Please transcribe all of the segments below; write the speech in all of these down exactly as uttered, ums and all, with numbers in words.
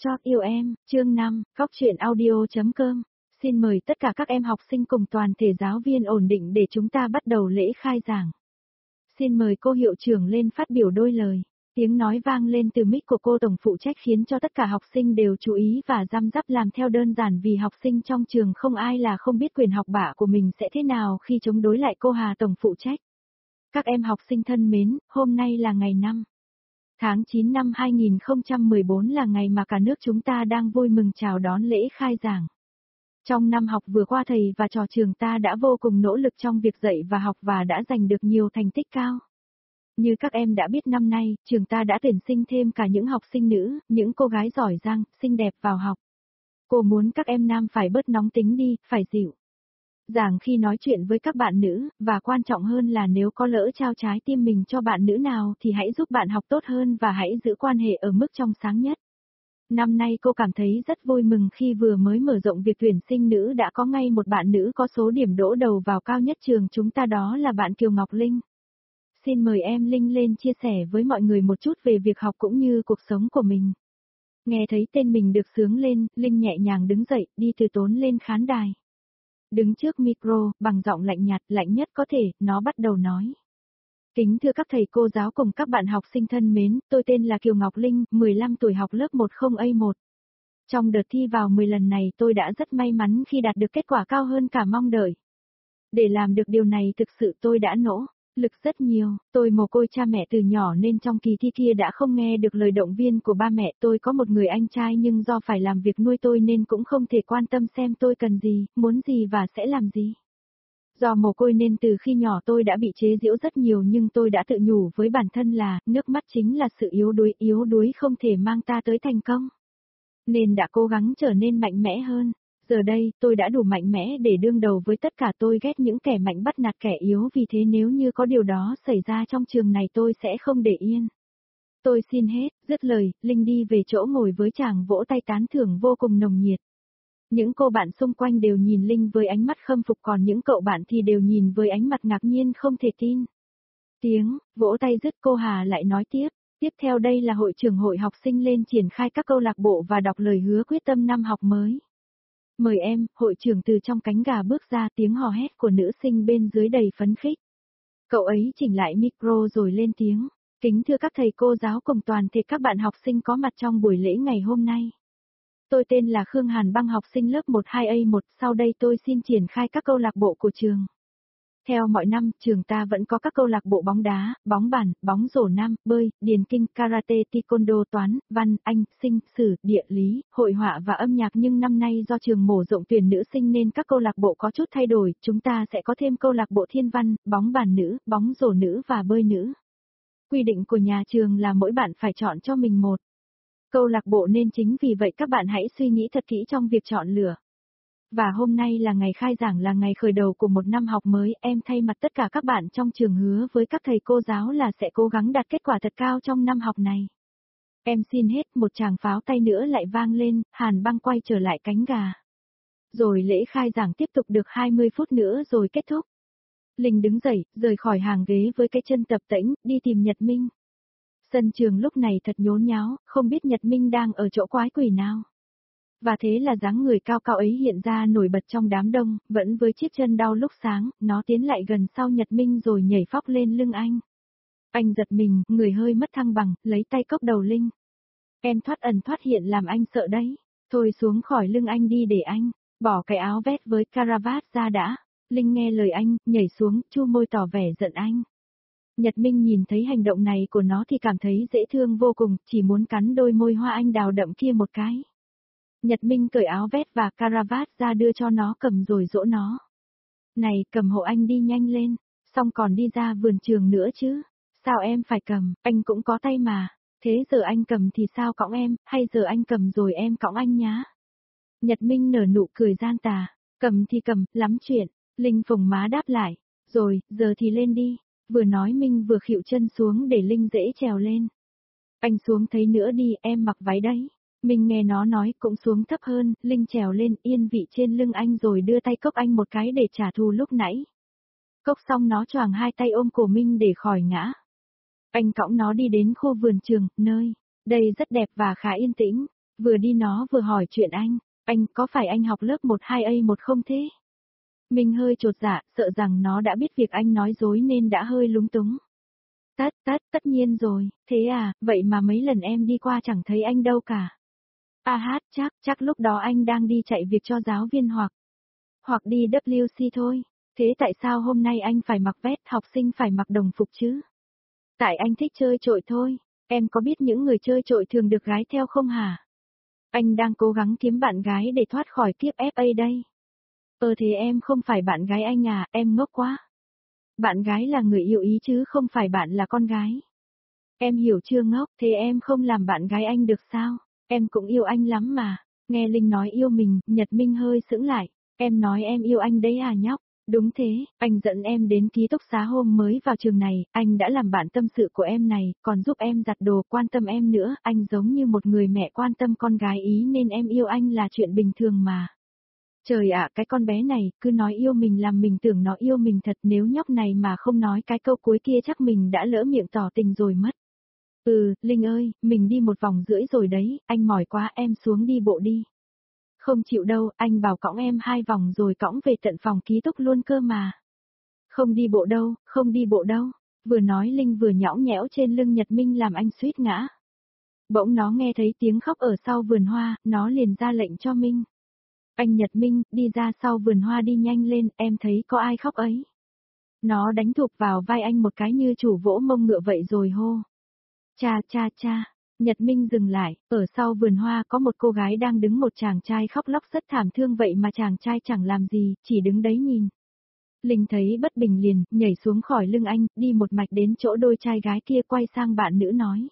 Chót yêu em, chương năm, Góc truyện audio.com. Xin mời tất cả các em học sinh cùng toàn thể giáo viên ổn định để chúng ta bắt đầu lễ khai giảng. Xin mời cô hiệu trưởng lên phát biểu đôi lời. Tiếng nói vang lên từ mic của cô tổng phụ trách khiến cho tất cả học sinh đều chú ý và răm rắp làm theo, đơn giản vì học sinh trong trường không ai là không biết quyền học bạ của mình sẽ thế nào khi chống đối lại cô Hà tổng phụ trách. Các em học sinh thân mến, hôm nay là ngày năm tháng chín năm hai nghìn không trăm mười bốn, là ngày mà cả nước chúng ta đang vui mừng chào đón lễ khai giảng. Trong năm học vừa qua, thầy và trò trường ta đã vô cùng nỗ lực trong việc dạy và học và đã giành được nhiều thành tích cao. Như các em đã biết, năm nay, trường ta đã tuyển sinh thêm cả những học sinh nữ, những cô gái giỏi giang, xinh đẹp vào học. Cô muốn các em nam phải bớt nóng tính đi, phải dịu dàng khi nói chuyện với các bạn nữ, và quan trọng hơn là nếu có lỡ trao trái tim mình cho bạn nữ nào thì hãy giúp bạn học tốt hơn và hãy giữ quan hệ ở mức trong sáng nhất. Năm nay cô cảm thấy rất vui mừng khi vừa mới mở rộng việc tuyển sinh nữ đã có ngay một bạn nữ có số điểm đỗ đầu vào cao nhất trường chúng ta, đó là bạn Kiều Ngọc Linh. Xin mời em Linh lên chia sẻ với mọi người một chút về việc học cũng như cuộc sống của mình. Nghe thấy tên mình được xướng lên, Linh nhẹ nhàng đứng dậy, đi từ tốn lên khán đài. Đứng trước micro, bằng giọng lạnh nhạt, lạnh nhất có thể, nó bắt đầu nói. Kính thưa các thầy cô giáo cùng các bạn học sinh thân mến, tôi tên là Kiều Ngọc Linh, mười lăm tuổi, học lớp một không A một. Trong đợt thi vào mười lần này tôi đã rất may mắn khi đạt được kết quả cao hơn cả mong đợi. Để làm được điều này thực sự tôi đã nỗ lực rất nhiều, tôi mồ côi cha mẹ từ nhỏ nên trong kỳ thi kia đã không nghe được lời động viên của ba mẹ. Tôi có một người anh trai nhưng do phải làm việc nuôi tôi nên cũng không thể quan tâm xem tôi cần gì, muốn gì và sẽ làm gì. Do mồ côi nên từ khi nhỏ tôi đã bị chế giễu rất nhiều, nhưng tôi đã tự nhủ với bản thân là, nước mắt chính là sự yếu đuối, yếu đuối không thể mang ta tới thành công. Nên đã cố gắng trở nên mạnh mẽ hơn. Giờ đây, tôi đã đủ mạnh mẽ để đương đầu với tất cả. Tôi ghét những kẻ mạnh bắt nạt kẻ yếu, vì thế nếu như có điều đó xảy ra trong trường này tôi sẽ không để yên. Tôi xin hết, dứt lời, Linh đi về chỗ ngồi với chàng vỗ tay tán thưởng vô cùng nồng nhiệt. Những cô bạn xung quanh đều nhìn Linh với ánh mắt khâm phục, còn những cậu bạn thì đều nhìn với ánh mặt ngạc nhiên không thể tin. Tiếng vỗ tay dứt, cô Hà lại nói tiếp. Tiếp theo đây là hội trưởng hội học sinh lên triển khai các câu lạc bộ và đọc lời hứa quyết tâm năm học mới. Mời em, hội trưởng từ trong cánh gà bước ra, tiếng hò hét của nữ sinh bên dưới đầy phấn khích. Cậu ấy chỉnh lại micro rồi lên tiếng. Kính thưa các thầy cô giáo cùng toàn thể các bạn học sinh có mặt trong buổi lễ ngày hôm nay. Tôi tên là Khương Hàn Băng, học sinh lớp một hai A một, sau đây tôi xin triển khai các câu lạc bộ của trường. Theo mọi năm, trường ta vẫn có các câu lạc bộ bóng đá, bóng bàn, bóng rổ nam, bơi, điền kinh, karate, taekwondo, toán, văn, anh, sinh, sử, địa lý, hội họa và âm nhạc, nhưng năm nay do trường mở rộng tuyển nữ sinh nên các câu lạc bộ có chút thay đổi, chúng ta sẽ có thêm câu lạc bộ thiên văn, bóng bàn nữ, bóng rổ nữ và bơi nữ. Quy định của nhà trường là mỗi bạn phải chọn cho mình một câu lạc bộ, nên chính vì vậy các bạn hãy suy nghĩ thật kỹ trong việc chọn lựa. Và hôm nay là ngày khai giảng, là ngày khởi đầu của một năm học mới, em thay mặt tất cả các bạn trong trường hứa với các thầy cô giáo là sẽ cố gắng đạt kết quả thật cao trong năm học này. Em xin hết. Một tràng pháo tay nữa lại vang lên, Hàn Băng quay trở lại cánh gà. Rồi lễ khai giảng tiếp tục được hai mươi phút nữa rồi kết thúc. Linh đứng dậy, rời khỏi hàng ghế với cái chân tập tễnh, đi tìm Nhật Minh. Sân trường lúc này thật nhốn nháo, không biết Nhật Minh đang ở chỗ quái quỷ nào. Và thế là dáng người cao cao ấy hiện ra nổi bật trong đám đông, vẫn với chiếc chân đau lúc sáng, nó tiến lại gần sau Nhật Minh rồi nhảy phóc lên lưng anh. Anh giật mình, người hơi mất thăng bằng, lấy tay cốc đầu Linh. Em thoát ẩn thoát hiện làm anh sợ đấy. Thôi xuống khỏi lưng anh đi để anh bỏ cái áo vest với caravat ra đã. Linh nghe lời anh, nhảy xuống, chu môi tỏ vẻ giận anh. Nhật Minh nhìn thấy hành động này của nó thì cảm thấy dễ thương vô cùng, chỉ muốn cắn đôi môi hoa anh đào đậm kia một cái. Nhật Minh cởi áo vest và caravat ra đưa cho nó cầm rồi dỗ nó. Này, cầm hộ anh đi nhanh lên, xong còn đi ra vườn trường nữa chứ. Sao em phải cầm, anh cũng có tay mà. Thế giờ anh cầm thì sao cõng em, hay giờ anh cầm rồi em cõng anh nhá. Nhật Minh nở nụ cười gian tà. Cầm thì cầm, lắm chuyện. Linh phồng má đáp lại. Rồi, giờ thì lên đi. Vừa nói Minh vừa khuỵu chân xuống để Linh dễ trèo lên. Anh xuống thấy nữa đi, em mặc váy đấy. Mình nghe nó nói cũng xuống thấp hơn, Linh trèo lên yên vị trên lưng anh rồi đưa tay cốc anh một cái để trả thù lúc nãy. Cốc xong nó choàng hai tay ôm cổ Minh để khỏi ngã. Anh cõng nó đi đến khu vườn trường, nơi đây rất đẹp và khá yên tĩnh. Vừa đi nó vừa hỏi chuyện anh, anh có phải anh học lớp một hai A một không thế? Mình hơi chột dạ, sợ rằng nó đã biết việc anh nói dối nên đã hơi lúng túng. Tất, tất, tất nhiên rồi, thế à, vậy mà mấy lần em đi qua chẳng thấy anh đâu cả. À hát, chắc, chắc lúc đó anh đang đi chạy việc cho giáo viên hoặc, hoặc đi W C thôi. Thế tại sao hôm nay anh phải mặc vest, học sinh phải mặc đồng phục chứ? Tại anh thích chơi trội thôi, em có biết những người chơi trội thường được gái theo không hả? Anh đang cố gắng kiếm bạn gái để thoát khỏi kiếp ép a đây. Ờ thế em không phải bạn gái anh à, em ngốc quá. Bạn gái là người yêu ý chứ không phải bạn là con gái. Em hiểu chưa ngốc, thế em không làm bạn gái anh được sao? Em cũng yêu anh lắm mà. Nghe Linh nói yêu mình, Nhật Minh hơi sững lại. Em nói em yêu anh đấy à nhóc? Đúng thế, anh dẫn em đến ký túc xá hôm mới vào trường này, anh đã làm bạn tâm sự của em này, còn giúp em giặt đồ, quan tâm em nữa, anh giống như một người mẹ quan tâm con gái ý nên em yêu anh là chuyện bình thường mà. Trời ạ, cái con bé này, cứ nói yêu mình làm mình tưởng nó yêu mình thật, nếu nhóc này mà không nói cái câu cuối kia chắc mình đã lỡ miệng tỏ tình rồi mất. Ừ, Linh ơi, mình đi một vòng rưỡi rồi đấy, anh mỏi quá em xuống đi bộ đi. Không chịu đâu, anh bảo cõng em hai vòng rồi cõng về tận phòng ký túc luôn cơ mà. Không đi bộ đâu, không đi bộ đâu. Vừa nói Linh vừa nhõng nhẽo trên lưng Nhật Minh làm anh suýt ngã. Bỗng nó nghe thấy tiếng khóc ở sau vườn hoa, nó liền ra lệnh cho Minh. Anh Nhật Minh, đi ra sau vườn hoa đi nhanh lên, em thấy có ai khóc ấy. Nó đánh thụp vào vai anh một cái như chủ vỗ mông ngựa vậy rồi hô. Cha cha cha, Nhật Minh dừng lại, ở sau vườn hoa có một cô gái đang đứng một chàng trai khóc lóc rất thảm thương vậy mà chàng trai chẳng làm gì, chỉ đứng đấy nhìn. Linh thấy bất bình liền, nhảy xuống khỏi lưng anh, đi một mạch đến chỗ đôi trai gái kia quay sang bạn nữ nói.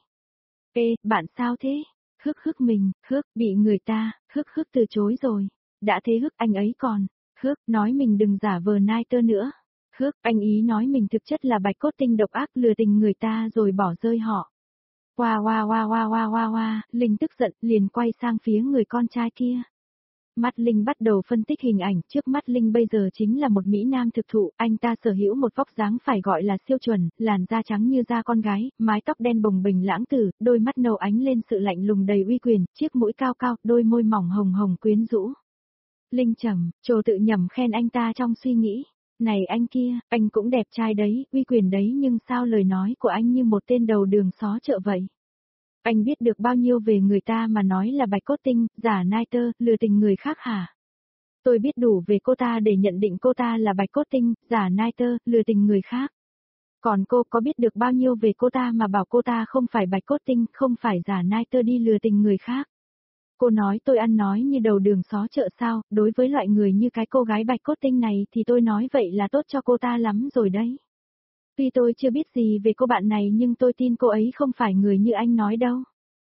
Ê, bạn sao thế? Hức hức mình, hức, bị người ta, hức hức từ chối rồi. Đã thế hức anh ấy còn, hức, nói mình đừng giả vờ nai tơ nữa. Hức, anh ý nói mình thực chất là bạch cốt tinh độc ác lừa tình người ta rồi bỏ rơi họ. Hoa hoa hoa hoa hoa hoa hoa, Linh tức giận liền quay sang phía người con trai kia. Mắt Linh bắt đầu phân tích hình ảnh, trước mắt Linh bây giờ chính là một Mỹ Nam thực thụ, anh ta sở hữu một vóc dáng phải gọi là siêu chuẩn, làn da trắng như da con gái, mái tóc đen bồng bềnh lãng tử, đôi mắt nâu ánh lên sự lạnh lùng đầy uy quyền, chiếc mũi cao cao, đôi môi mỏng hồng hồng quyến rũ. Linh trầm, trồ tự nhầm khen anh ta trong suy nghĩ. Này anh kia, anh cũng đẹp trai đấy, uy quyền đấy nhưng sao lời nói của anh như một tên đầu đường xó chợ vậy? Anh biết được bao nhiêu về người ta mà nói là bạch cốt tinh, giả nai tơ, lừa tình người khác hả? Tôi biết đủ về cô ta để nhận định cô ta là bạch cốt tinh, giả nai tơ, lừa tình người khác. Còn cô có biết được bao nhiêu về cô ta mà bảo cô ta không phải bạch cốt tinh, không phải giả nai tơ đi lừa tình người khác? Cô nói tôi ăn nói như đầu đường xó chợ sao, đối với loại người như cái cô gái bạch cốt tinh này thì tôi nói vậy là tốt cho cô ta lắm rồi đấy. Tuy tôi chưa biết gì về cô bạn này nhưng tôi tin cô ấy không phải người như anh nói đâu.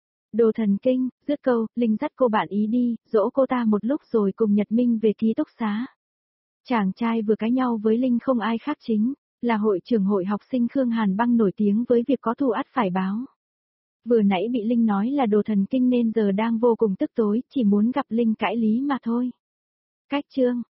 Đồ thần kinh, dứt câu, Linh dắt cô bạn ý đi, dỗ cô ta một lúc rồi cùng Nhật Minh về ký túc xá. Chàng trai vừa cãi nhau với Linh không ai khác chính, là hội trưởng hội học sinh Khương Hàn Băng nổi tiếng với việc có thù ắt phải báo. Vừa nãy bị Linh nói là đồ thần kinh nên giờ đang vô cùng tức tối, chỉ muốn gặp Linh cãi lý mà thôi. Cách chương